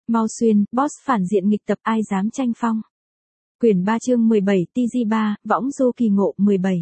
Mau xuyên, boss phản diện nghịch tập ai dám tranh phong. Quyển 3 chương 17 TG3, võng du kỳ ngộ 17.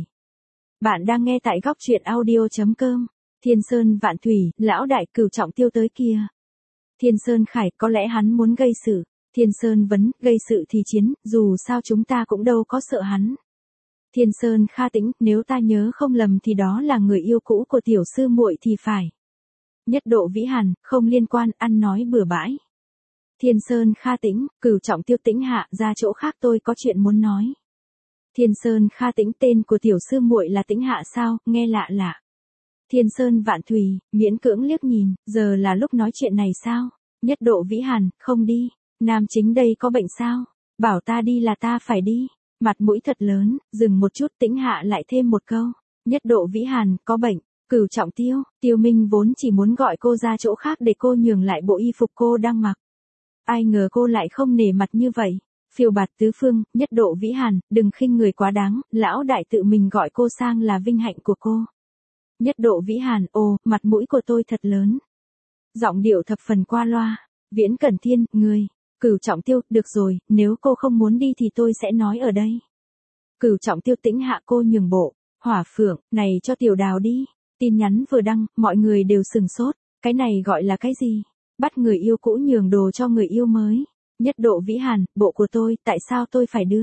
Bạn đang nghe tại góc truyện audio.com. Thiên Sơn Vạn Thủy, lão đại Cửu Trọng Tiêu tới kia. Thiên Sơn Khải, có lẽ hắn muốn gây sự. Thiên Sơn vấn, gây sự thì chiến, dù sao chúng ta cũng đâu có sợ hắn. Thiên Sơn Kha Tĩnh, nếu ta nhớ không lầm thì đó là người yêu cũ của tiểu sư muội thì phải. Nhất Độ Vĩ Hàn, không liên quan, ăn nói bừa bãi. Thiên Sơn Kha Tĩnh, Cửu Trọng Tiêu tĩnh hạ, ra chỗ khác tôi có chuyện muốn nói. Thiên Sơn Kha Tĩnh, tên của tiểu sư muội là Tĩnh Hạ sao, nghe lạ lạ. Thiên Sơn Vạn Thủy, miễn cưỡng liếc nhìn, giờ là lúc nói chuyện này sao? Nhất Độ Vĩ Hàn, không đi. Nam chính đây có bệnh sao? Bảo ta đi là ta phải đi. Mặt mũi thật lớn, dừng một chút, Tĩnh Hạ lại thêm một câu. Nhất Độ Vĩ Hàn, có bệnh. Cửu Trọng Tiêu, Tiêu Minh vốn chỉ muốn gọi cô ra chỗ khác để cô nhường lại bộ y phục cô đang mặc. Ai ngờ cô lại không nể mặt như vậy. Phiêu bạt tứ phương, Nhất Độ Vĩ Hàn, đừng khinh người quá đáng, lão đại tự mình gọi cô sang là vinh hạnh của cô. Nhất Độ Vĩ Hàn, ồ, mặt mũi của tôi thật lớn. Giọng điệu thập phần qua loa. Viễn Cẩn Thiên, người. Cửu Trọng Tiêu, được rồi, nếu cô không muốn đi thì tôi sẽ nói ở đây. Cửu Trọng Tiêu Tĩnh Hạ, cô nhường bộ. Hỏa Phượng, này cho Tiểu Đào đi. Tin nhắn vừa đăng, mọi người đều sừng sốt. Cái này gọi là cái gì? Bắt người yêu cũ nhường đồ cho người yêu mới. Nhất Độ Vĩ Hàn, bộ của tôi, tại sao tôi phải đưa?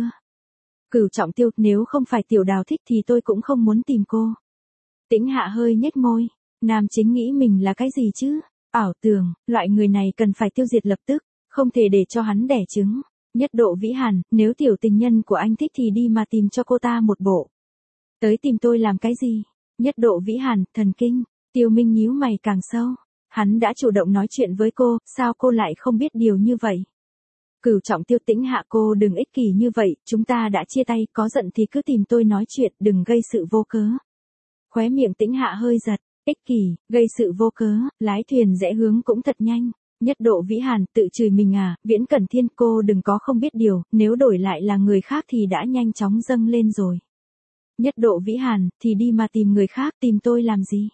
Cửu Trọng Tiêu, nếu không phải Tiểu Đào thích thì tôi cũng không muốn tìm cô. Tĩnh Hạ hơi nhếch môi. Nam chính nghĩ mình là cái gì chứ? Ảo tưởng, loại người này cần phải tiêu diệt lập tức, không thể để cho hắn đẻ trứng. Nhất Độ Vĩ Hàn, nếu tiểu tình nhân của anh thích thì đi mà tìm cho cô ta một bộ. Tới tìm tôi làm cái gì? Nhất Độ Vĩ Hàn, thần kinh. Tiêu Minh nhíu mày càng sâu. Hắn đã chủ động nói chuyện với cô, sao cô lại không biết điều như vậy? Cửu Trọng Tiêu Tĩnh Hạ, cô đừng ích kỷ như vậy, chúng ta đã chia tay, có giận thì cứ tìm tôi nói chuyện, đừng gây sự vô cớ. Khóe miệng Tĩnh Hạ hơi giật, ích kỷ, gây sự vô cớ, lái thuyền rẽ hướng cũng thật nhanh. Nhất Độ Vĩ Hàn, tự chửi mình à? Viễn Cẩn Thiên, cô đừng có không biết điều, nếu đổi lại là người khác thì đã nhanh chóng dâng lên rồi. Nhất Độ Vĩ Hàn, thì đi mà tìm người khác, tìm tôi làm gì?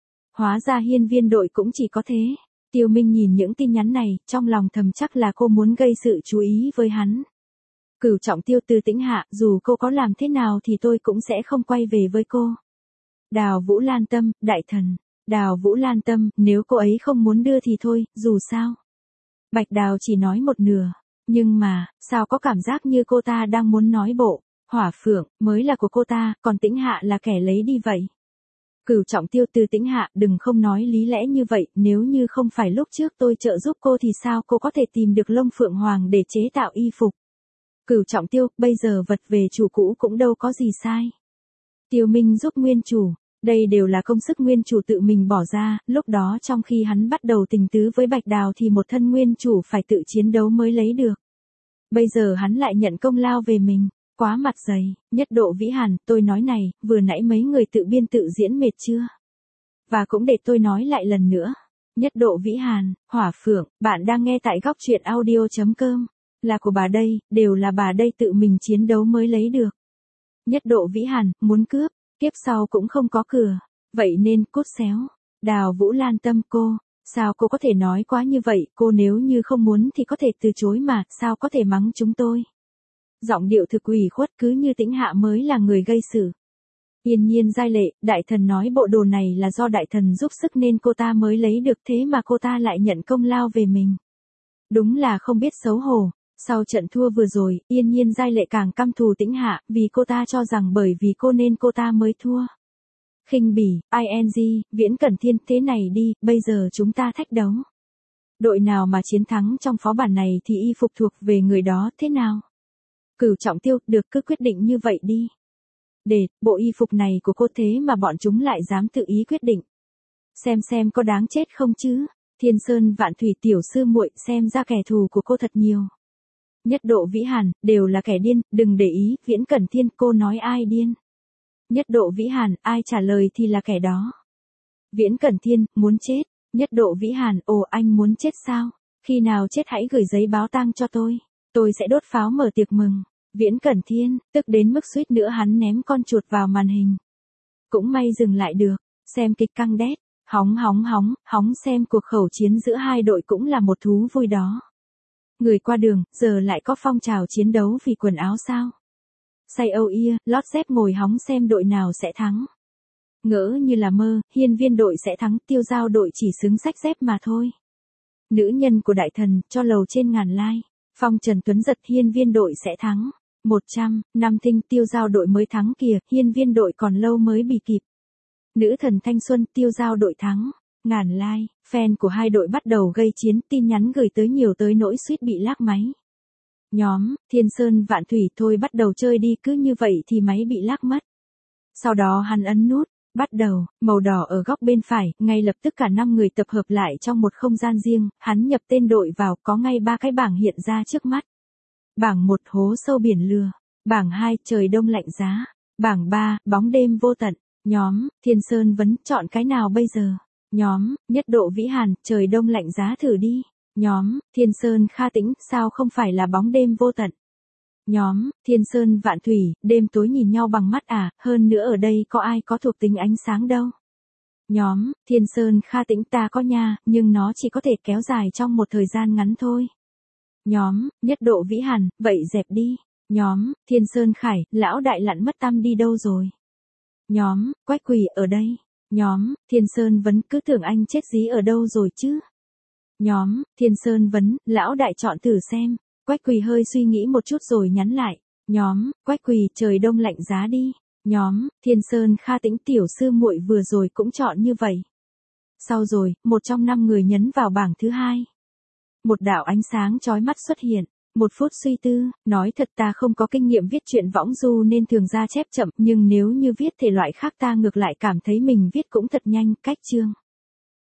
Hóa ra hiên viên đội cũng chỉ có thế. Tiêu Minh nhìn những tin nhắn này, trong lòng thầm chắc là cô muốn gây sự chú ý với hắn. Cửu Trọng Tiêu từ Tĩnh Hạ, dù cô có làm thế nào thì tôi cũng sẽ không quay về với cô. Đào Vũ Lan Tâm, đại thần. Đào Vũ Lan Tâm, nếu cô ấy không muốn đưa thì thôi, dù sao. Bạch Đào chỉ nói một nửa. Nhưng mà, sao có cảm giác như cô ta đang muốn nói bộ. Hỏa Phượng, mới là của cô ta, còn Tĩnh Hạ là kẻ lấy đi vậy. Cửu Trọng Tiêu từ Tĩnh Hạ, đừng không nói lý lẽ như vậy, nếu như không phải lúc trước tôi trợ giúp cô thì sao cô có thể tìm được lông phượng hoàng để chế tạo y phục. Cửu Trọng Tiêu, bây giờ vật về chủ cũ cũng đâu có gì sai. Tiêu Minh giúp nguyên chủ, đây đều là công sức nguyên chủ tự mình bỏ ra, lúc đó trong khi hắn bắt đầu tình tứ với Bạch Đào thì một thân nguyên chủ phải tự chiến đấu mới lấy được. Bây giờ hắn lại nhận công lao về mình. Quá mặt dày. Nhất Độ Vĩ Hàn, tôi nói này, vừa nãy mấy người tự biên tự diễn mệt chưa? Và cũng để tôi nói lại lần nữa. Nhất Độ Vĩ Hàn, Hỏa Phượng, bạn đang nghe tại góc truyện audio.com. Là của bà đây, đều là bà đây tự mình chiến đấu mới lấy được. Nhất Độ Vĩ Hàn, muốn cướp, kiếp sau cũng không có cửa. Vậy nên cút xéo. Đào Vũ Lan Tâm, cô, sao cô có thể nói quá như vậy, cô nếu như không muốn thì có thể từ chối mà, sao có thể mắng chúng tôi? Giọng điệu thực ủy khuất, cứ như Tĩnh Hạ mới là người gây sự. Yên nhiên giai lệ, đại thần nói bộ đồ này là do đại thần giúp sức nên cô ta mới lấy được, thế mà cô ta lại nhận công lao về mình. Đúng là không biết xấu hổ. Sau trận thua vừa rồi, Yên nhiên giai lệ càng căm thù Tĩnh Hạ, vì cô ta cho rằng bởi vì cô nên cô ta mới thua. Khinh bỉ, ing, Viễn Cẩn Thiên, thế này đi, bây giờ chúng ta thách đấu. Đội nào mà chiến thắng trong phó bản này thì y phục thuộc về người đó, thế nào? Cửu Trọng Tiêu, được, cứ quyết định như vậy đi. Để, bộ y phục này của cô thế mà bọn chúng lại dám tự ý quyết định. Xem có đáng chết không chứ? Thiên Sơn Vạn Thủy tiểu sư muội, xem ra kẻ thù của cô thật nhiều. Nhất Độ Vĩ Hàn, đều là kẻ điên, đừng để ý, Viễn Cẩn Thiên, cô nói ai điên? Nhất Độ Vĩ Hàn, ai trả lời thì là kẻ đó. Viễn Cẩn Thiên, muốn chết. Nhất Độ Vĩ Hàn, ồ anh muốn chết sao? Khi nào chết hãy gửi giấy báo tang cho tôi sẽ đốt pháo mở tiệc mừng. Viễn Cẩn Thiên, tức đến mức suýt nữa hắn ném con chuột vào màn hình. Cũng may dừng lại được, xem kịch căng đét, hóng xem cuộc khẩu chiến giữa hai đội cũng là một thú vui đó. Người qua đường, giờ lại có phong trào chiến đấu vì quần áo sao? Say âu ia, lót dép ngồi hóng xem đội nào sẽ thắng. Ngỡ như là mơ, Hiên Viên đội sẽ thắng, Tiêu Giao đội chỉ xứng xách dép mà thôi. Nữ nhân của đại thần, cho lầu trên ngàn like. Phong Trần Tuấn giật, Hiên Viên đội sẽ thắng. 100, năm Thinh, Tiêu Giao đội mới thắng kìa, Hiên Viên đội còn lâu mới bị kịp. Nữ thần thanh xuân, Tiêu Giao đội thắng. Ngàn like, fan của hai đội bắt đầu gây chiến, tin nhắn gửi tới nhiều tới nỗi suýt bị lác máy. Nhóm, Thiên Sơn Vạn Thủy, thôi bắt đầu chơi đi, cứ như vậy thì máy bị lác mất. Sau đó hắn ấn nút, bắt đầu, màu đỏ ở góc bên phải, ngay lập tức cả 5 người tập hợp lại trong một không gian riêng, hắn nhập tên đội vào, có ngay 3 cái bảng hiện ra trước mắt. Bảng 1, hố sâu biển lừa. Bảng 2, trời đông lạnh giá. Bảng 3, bóng đêm vô tận. Nhóm, Thiên Sơn vấn, chọn cái nào bây giờ? Nhóm, Nhất Độ Vĩ Hàn, trời đông lạnh giá thử đi. Nhóm, Thiên Sơn Kha Tĩnh, sao không phải là bóng đêm vô tận? Nhóm, Thiên Sơn Vạn Thủy, đêm tối nhìn nhau bằng mắt à, hơn nữa ở đây có ai có thuộc tính ánh sáng đâu. Nhóm, Thiên Sơn Kha Tĩnh, ta có nha, nhưng nó chỉ có thể kéo dài trong một thời gian ngắn thôi. Nhóm, Nhất Độ Vĩ Hàn, vậy dẹp đi. Nhóm, Thiên Sơn Khải, lão đại lặn mất tăm đi đâu rồi? Nhóm, Quách Quỳ ở đây. Nhóm, Thiên Sơn vấn, cứ tưởng anh chết dí ở đâu rồi chứ? Nhóm, Thiên Sơn vấn, lão đại chọn thử xem. Quách Quỳ hơi suy nghĩ một chút rồi nhắn lại. Nhóm, Quách Quỳ, trời đông lạnh giá đi. Nhóm, Thiên Sơn Kha Tĩnh, tiểu sư muội vừa rồi cũng chọn như vậy. Sau rồi, một trong 5 người nhấn vào bảng thứ 2. Một đạo ánh sáng chói mắt xuất hiện. 1 phút suy tư, nói thật ta không có kinh nghiệm viết truyện võng du nên thường ra chép chậm, nhưng nếu như viết thể loại khác ta ngược lại cảm thấy mình viết cũng thật nhanh, cách chương.